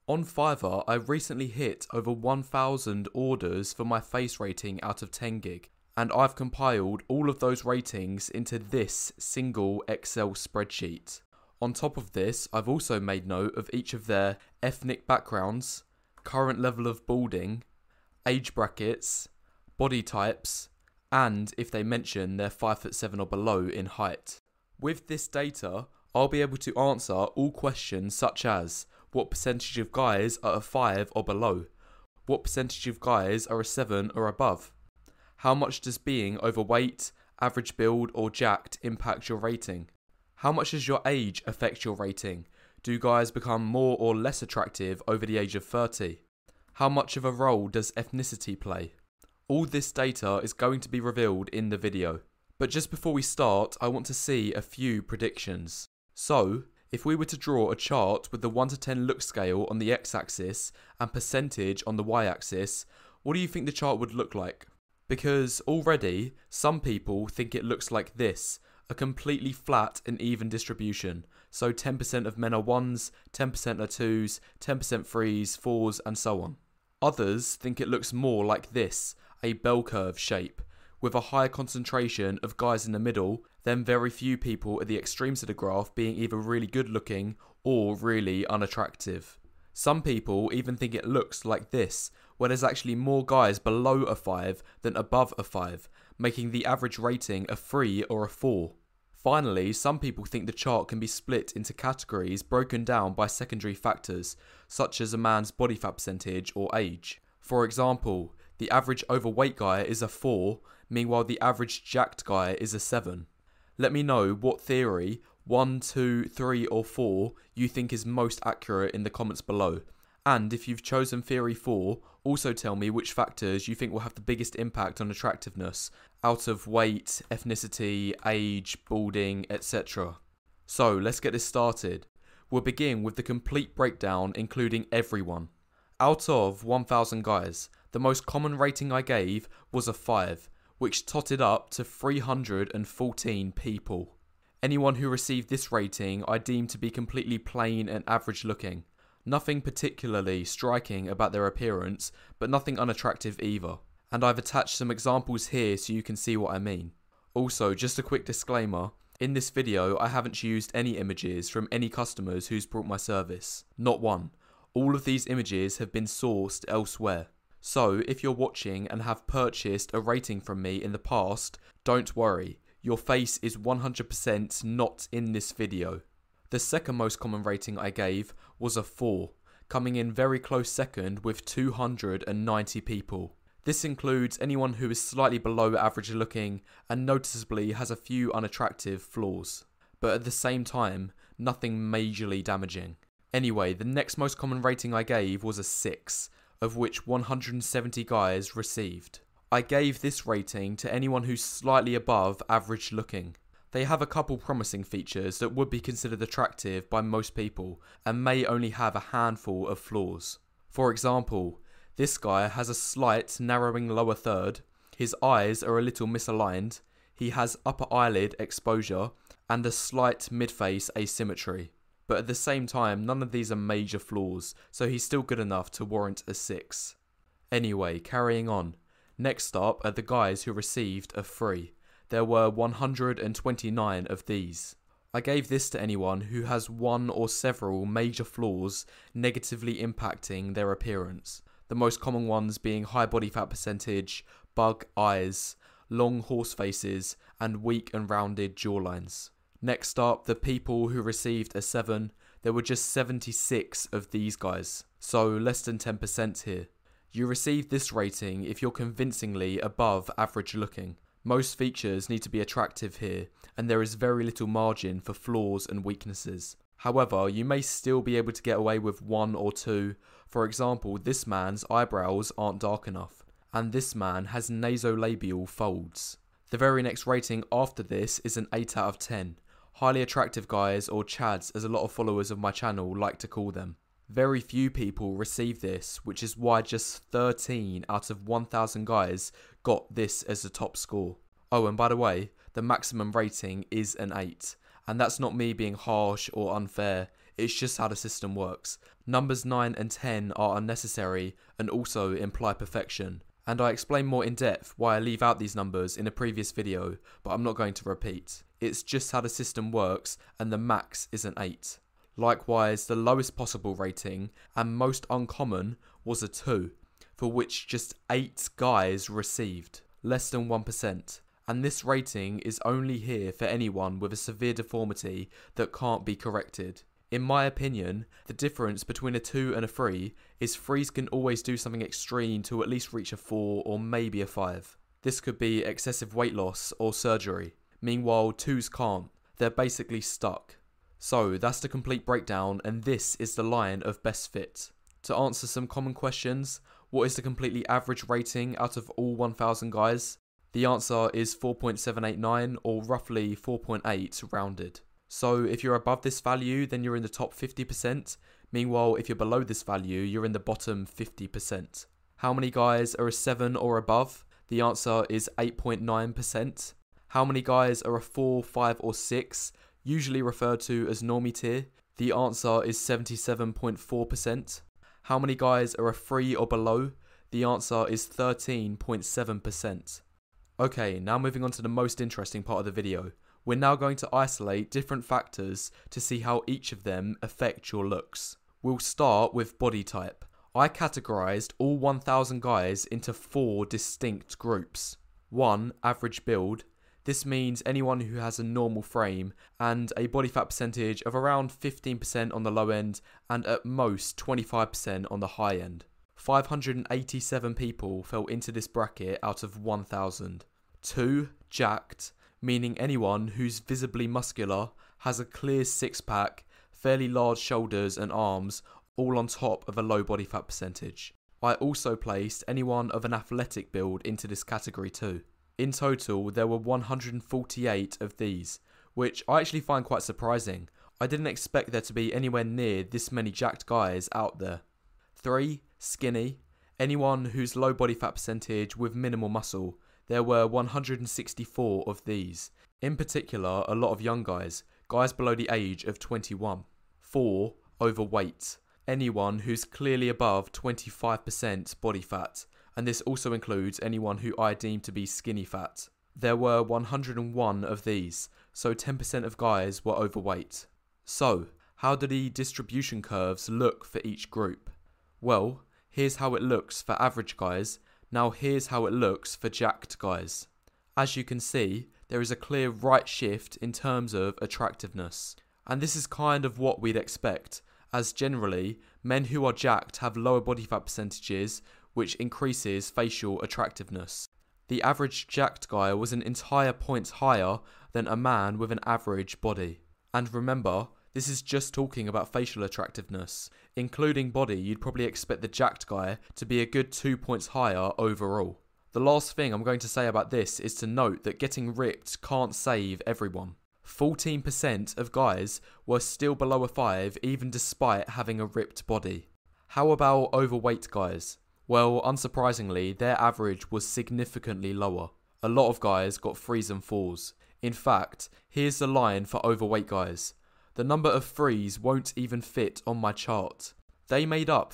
On Fiverr, I recently hit over 1,000 orders for my face rating out of 10 gig, and I've compiled all of those ratings into this single Excel spreadsheet. On top of this, I've also made note of each of their ethnic backgrounds, current level of balding, age brackets, body types, and if they mention they're 5'7" or below in height. With this data, I'll be able to answer all questions such as what percentage of guys are a 5 or below, what percentage of guys are a 7 or above, how much does being overweight, average build or jacked impact your rating, how much does your age affect your rating, do guys become more or less attractive over the age of 30, how much of a role does ethnicity play. All this data is going to be revealed in the video. But just before we start, I want to see a few predictions. So, if we were to draw a chart with the 1 to 10 look scale on the x-axis and percentage on the y-axis, what do you think the chart would look like? Because already, some people think it looks like this, a completely flat and even distribution. So 10% of men are 1s, 10% are 2s, 10% 3s, 4s and so on. Others think it looks more like this, a bell curve shape, with a higher concentration of guys in the middle, then very few people at the extremes of the graph being either really good looking or really unattractive. Some people even think it looks like this, where there's actually more guys below a 5 than above a 5, making the average rating a 3 or a 4. Finally, some people think the chart can be split into categories broken down by secondary factors, such as a man's body fat percentage or age. For example, the average overweight guy is a 4, meanwhile the average jacked guy is a 7. Let me know what theory, 1, 2, 3 or 4, you think is most accurate in the comments below. And if you've chosen theory 4, also tell me which factors you think will have the biggest impact on attractiveness, out of weight, ethnicity, age, balding, etc. So let's get this started. We'll begin with the complete breakdown including everyone. Out of 1,000 guys, the most common rating I gave was a 5, which totted up to 314 people. Anyone who received this rating I deemed to be completely plain and average looking. Nothing particularly striking about their appearance, but nothing unattractive either. And I've attached some examples here so you can see what I mean. Also, just a quick disclaimer, in this video I haven't used any images from any customers who's bought my service. Not one. All of these images have been sourced elsewhere. So, if you're watching and have purchased a rating from me in the past, don't worry, your face is 100% not in this video. The second most common rating I gave was a 4, coming in very close second with 290 people. This includes anyone who is slightly below average looking and noticeably has a few unattractive flaws, but at the same time, nothing majorly damaging. Anyway, the next most common rating I gave was a 6, of which 170 guys received. I gave this rating to anyone who's slightly above average looking. They have a couple promising features that would be considered attractive by most people and may only have a handful of flaws. For example, this guy has a slight narrowing lower third, his eyes are a little misaligned, he has upper eyelid exposure and a slight mid-face asymmetry. But at the same time, none of these are major flaws, so he's still good enough to warrant a 6. Anyway, carrying on. Next up are the guys who received a 3. There were 129 of these. I gave this to anyone who has one or several major flaws negatively impacting their appearance. The most common ones being high body fat percentage, bug eyes, long horse faces, and weak and rounded jawlines. Next up, the people who received a 7, there were just 76 of these guys, so less than 10% here. You received this rating if you're convincingly above average looking. Most features need to be attractive here, and there is very little margin for flaws and weaknesses. However, you may still be able to get away with 1 or 2. For example, this man's eyebrows aren't dark enough, and this man has nasolabial folds. The very next rating after this is an 8 out of 10. Highly attractive guys, or chads as a lot of followers of my channel like to call them. Very few people receive this, which is why just 13 out of 1,000 guys got this as the top score. Oh, and by the way, the maximum rating is an 8. And that's not me being harsh or unfair, it's just how the system works. Numbers 9 and 10 are unnecessary and also imply perfection. And I explain more in depth why I leave out these numbers in a previous video, but I'm not going to repeat. It's just how the system works, and the max is an 8. Likewise, the lowest possible rating, and most uncommon, was a 2, for which just 8 guys received, less than 1%. And this rating is only here for anyone with a severe deformity that can't be corrected. In my opinion, the difference between a 2 and a 3 is 3s can always do something extreme to at least reach a 4 or maybe a 5. This could be excessive weight loss or surgery. Meanwhile, 2s can't. They're basically stuck. So that's the complete breakdown, and this is the line of best fit. To answer some common questions, what is the completely average rating out of all 1,000 guys? The answer is 4.789 or roughly 4.8 rounded. So if you're above this value, then you're in the top 50%. Meanwhile, if you're below this value, you're in the bottom 50%. How many guys are a 7 or above? The answer is 8.9%. How many guys are a 4, 5 or 6, usually referred to as normie tier? The answer is 77.4%. How many guys are a 3 or below? The answer is 13.7%. Okay, now moving on to the most interesting part of the video. We're now going to isolate different factors to see how each of them affect your looks. We'll start with body type. I categorized all 1,000 guys into 4 distinct groups. 1. Average build. This means anyone who has a normal frame and a body fat percentage of around 15% on the low end and at most 25% on the high end. 587 people fell into this bracket out of 1,000. 2. Jacked, meaning anyone who's visibly muscular, has a clear six-pack, fairly large shoulders and arms, all on top of a low body fat percentage. I also placed anyone of an athletic build into this category too. In total, there were 148 of these, which I actually find quite surprising. I didn't expect there to be anywhere near this many jacked guys out there. 3. Skinny, anyone whose low body fat percentage with minimal muscle. There were 164 of these. In particular, a lot of young guys below the age of 21. 4. Overweight, anyone who's clearly above 25% body fat, and this also includes anyone who I deem to be skinny fat. There were 101 of these, so 10% of guys were overweight. So, how do the distribution curves look for each group? Well, here's how it looks for average guys. Now here's how it looks for jacked guys. As you can see, there is a clear right shift in terms of attractiveness. And this is kind of what we'd expect, as generally, men who are jacked have lower body fat percentages, which increases facial attractiveness. The average jacked guy was an entire point higher than a man with an average body. And remember, this is just talking about facial attractiveness. Including body, you'd probably expect the jacked guy to be a good 2 points higher overall. The last thing I'm going to say about this is to note that getting ripped can't save everyone. 14% of guys were still below a 5 even despite having a ripped body. How about overweight guys? Well, unsurprisingly, their average was significantly lower. A lot of guys got 3s and 4s. In fact, here's the line for overweight guys. The number of 3s won't even fit on my chart. They made up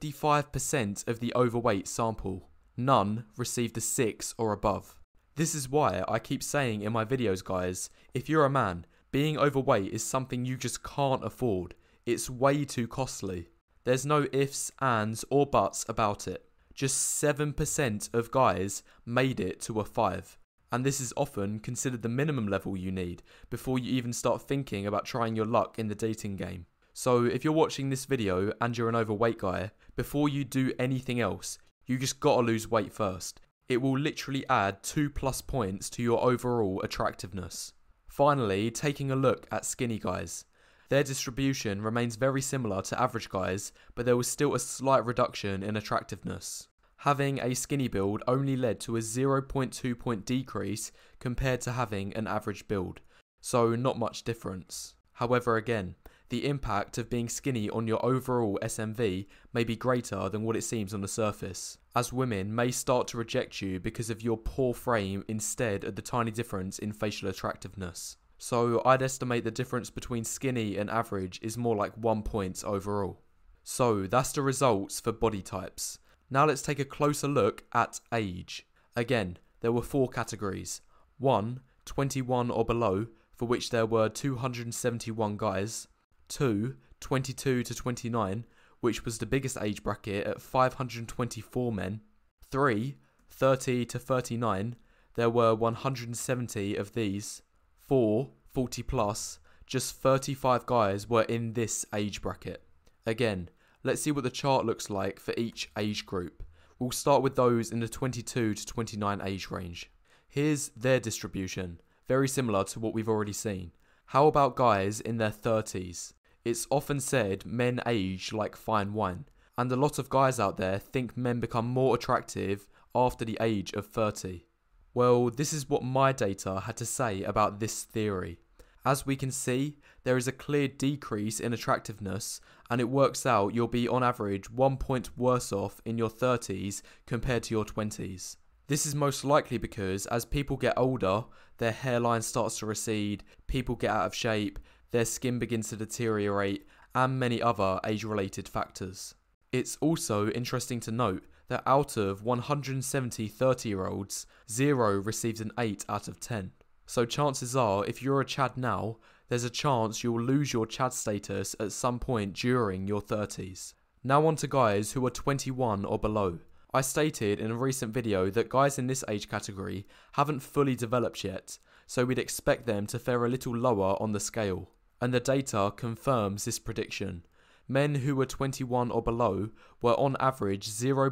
55% of the overweight sample. None received a 6 or above. This is why I keep saying in my videos, guys, if you're a man, being overweight is something you just can't afford. It's way too costly. There's no ifs, ands or buts about it. Just 7% of guys made it to a 5. And this is often considered the minimum level you need before you even start thinking about trying your luck in the dating game. So if you're watching this video and you're an overweight guy, before you do anything else, you just gotta lose weight first. It will literally add 2+ points to your overall attractiveness. Finally, taking a look at skinny guys. Their distribution remains very similar to average guys, but there was still a slight reduction in attractiveness. Having a skinny build only led to a 0.2 point decrease compared to having an average build, so not much difference. However, again, the impact of being skinny on your overall SMV may be greater than what it seems on the surface, as women may start to reject you because of your poor frame instead of the tiny difference in facial attractiveness. So I'd estimate the difference between skinny and average is more like 1 point overall. So that's the results for body types. Now let's take a closer look at age. Again, there were 4 categories. 1, 21 or below, for which there were 271 guys. 2, 22 to 29, which was the biggest age bracket at 524 men. 3, 30 to 39, there were 170 of these. 4, 40 plus, just 35 guys were in this age bracket. Again, let's see what the chart looks like for each age group. We'll start with those in the 22 to 29 age range. Here's their distribution, very similar to what we've already seen. How about guys in their 30s? It's often said men age like fine wine, and a lot of guys out there think men become more attractive after the age of 30. Well, this is what my data had to say about this theory. As we can see, there is a clear decrease in attractiveness, and it works out you'll be on average 1 point worse off in your 30s compared to your 20s. This is most likely because as people get older, their hairline starts to recede, people get out of shape, their skin begins to deteriorate, and many other age-related factors. It's also interesting to note that out of 170 30-year-olds, 0 received an 8 out of 10. So chances are, if you're a Chad now, there's a chance you'll lose your Chad status at some point during your 30s. Now on to guys who are 21 or below. I stated in a recent video that guys in this age category haven't fully developed yet, so we'd expect them to fare a little lower on the scale. And the data confirms this prediction. Men who were 21 or below were on average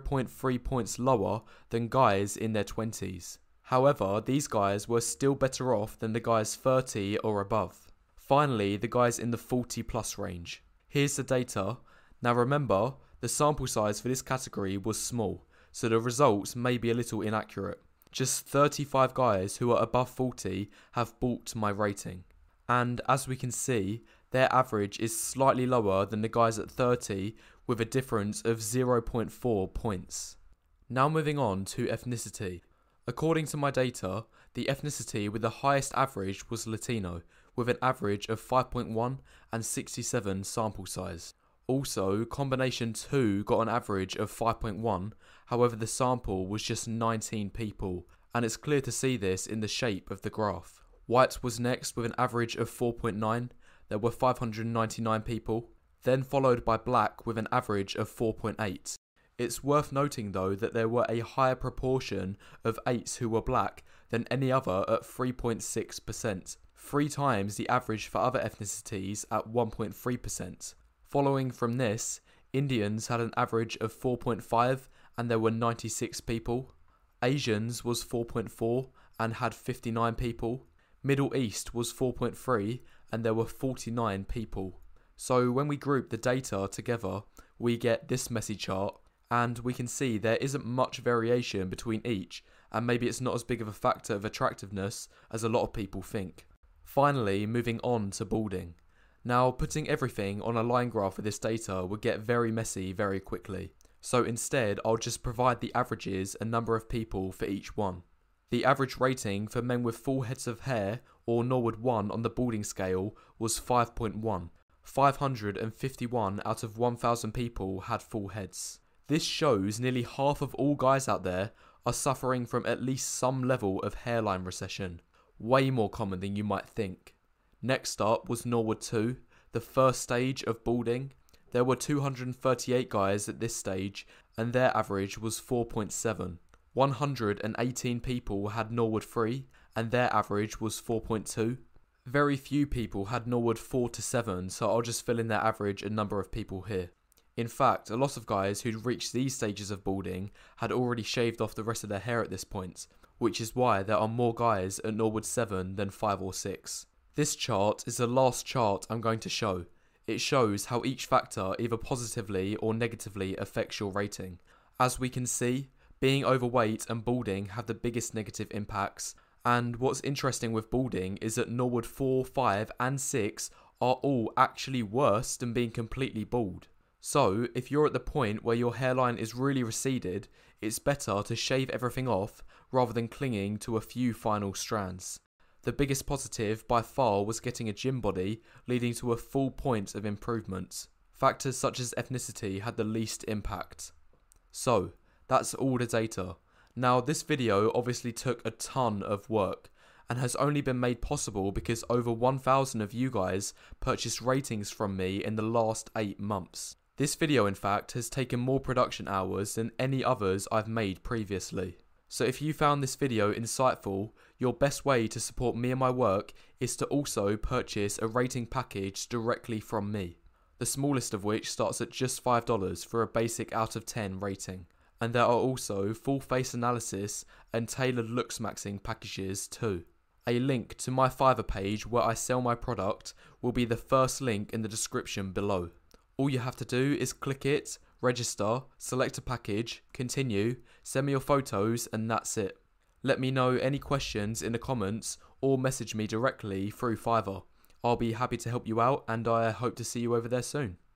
0.3 points lower than guys in their 20s. However, these guys were still better off than the guys 30 or above. Finally, the guys in the 40 plus range. Here's the data. Now remember, the sample size for this category was small, so the results may be a little inaccurate. Just 35 guys who are above 40 have bought my rating. And as we can see, their average is slightly lower than the guys at 30 with a difference of 0.4 points. Now moving on to ethnicity. According to my data, the ethnicity with the highest average was Latino, with an average of 5.1 and 67 sample size. Also, combination 2 got an average of 5.1, however the sample was just 19 people, and it's clear to see this in the shape of the graph. White was next with an average of 4.9, there were 599 people, then followed by black with an average of 4.8. It's worth noting though that there were a higher proportion of 8s who were black than any other at 3.6%, 3 times the average for other ethnicities at 1.3%. Following from this, Indians had an average of 4.5 and there were 96 people. Asians was 4.4 and had 59 people. Middle East was 4.3 and there were 49 people. So when we group the data together, we get this messy chart, and we can see there isn't much variation between each, and maybe it's not as big of a factor of attractiveness as a lot of people think. Finally, moving on to balding. Now, putting everything on a line graph with this data would get very messy very quickly. So instead, I'll just provide the averages and number of people for each one. The average rating for men with full heads of hair, or Norwood 1 on the balding scale, was 5.1. 551 out of 1,000 people had full heads. This shows nearly half of all guys out there are suffering from at least some level of hairline recession. Way more common than you might think. Next up was Norwood 2, the first stage of balding. There were 238 guys at this stage, and their average was 4.7. 118 people had Norwood 3, and their average was 4.2. Very few people had Norwood 4 to 7, so I'll just fill in their average and number of people here. In fact, a lot of guys who'd reached these stages of balding had already shaved off the rest of their hair at this point, which is why there are more guys at Norwood 7 than 5 or 6. This chart is the last chart I'm going to show. It shows how each factor either positively or negatively affects your rating. As we can see, being overweight and balding have the biggest negative impacts, and what's interesting with balding is that Norwood 4, 5 and 6 are all actually worse than being completely bald. So, if you're at the point where your hairline is really receded, it's better to shave everything off rather than clinging to a few final strands. The biggest positive by far was getting a gym body, leading to a full point of improvement. Factors such as ethnicity had the least impact. So, that's all the data. Now, this video obviously took a ton of work and has only been made possible because over 1,000 of you guys purchased ratings from me in the last 8 months. This video, in fact, has taken more production hours than any others I've made previously. So if you found this video insightful, your best way to support me and my work is to also purchase a rating package directly from me. The smallest of which starts at just $5 for a basic out of 10 rating. And there are also full face analysis and tailored looks maxing packages too. A link to my Fiverr page where I sell my product will be the first link in the description below. All you have to do is click it, register, select a package, continue, send me your photos, and that's it. Let me know any questions in the comments or message me directly through Fiverr. I'll be happy to help you out, and I hope to see you over there soon.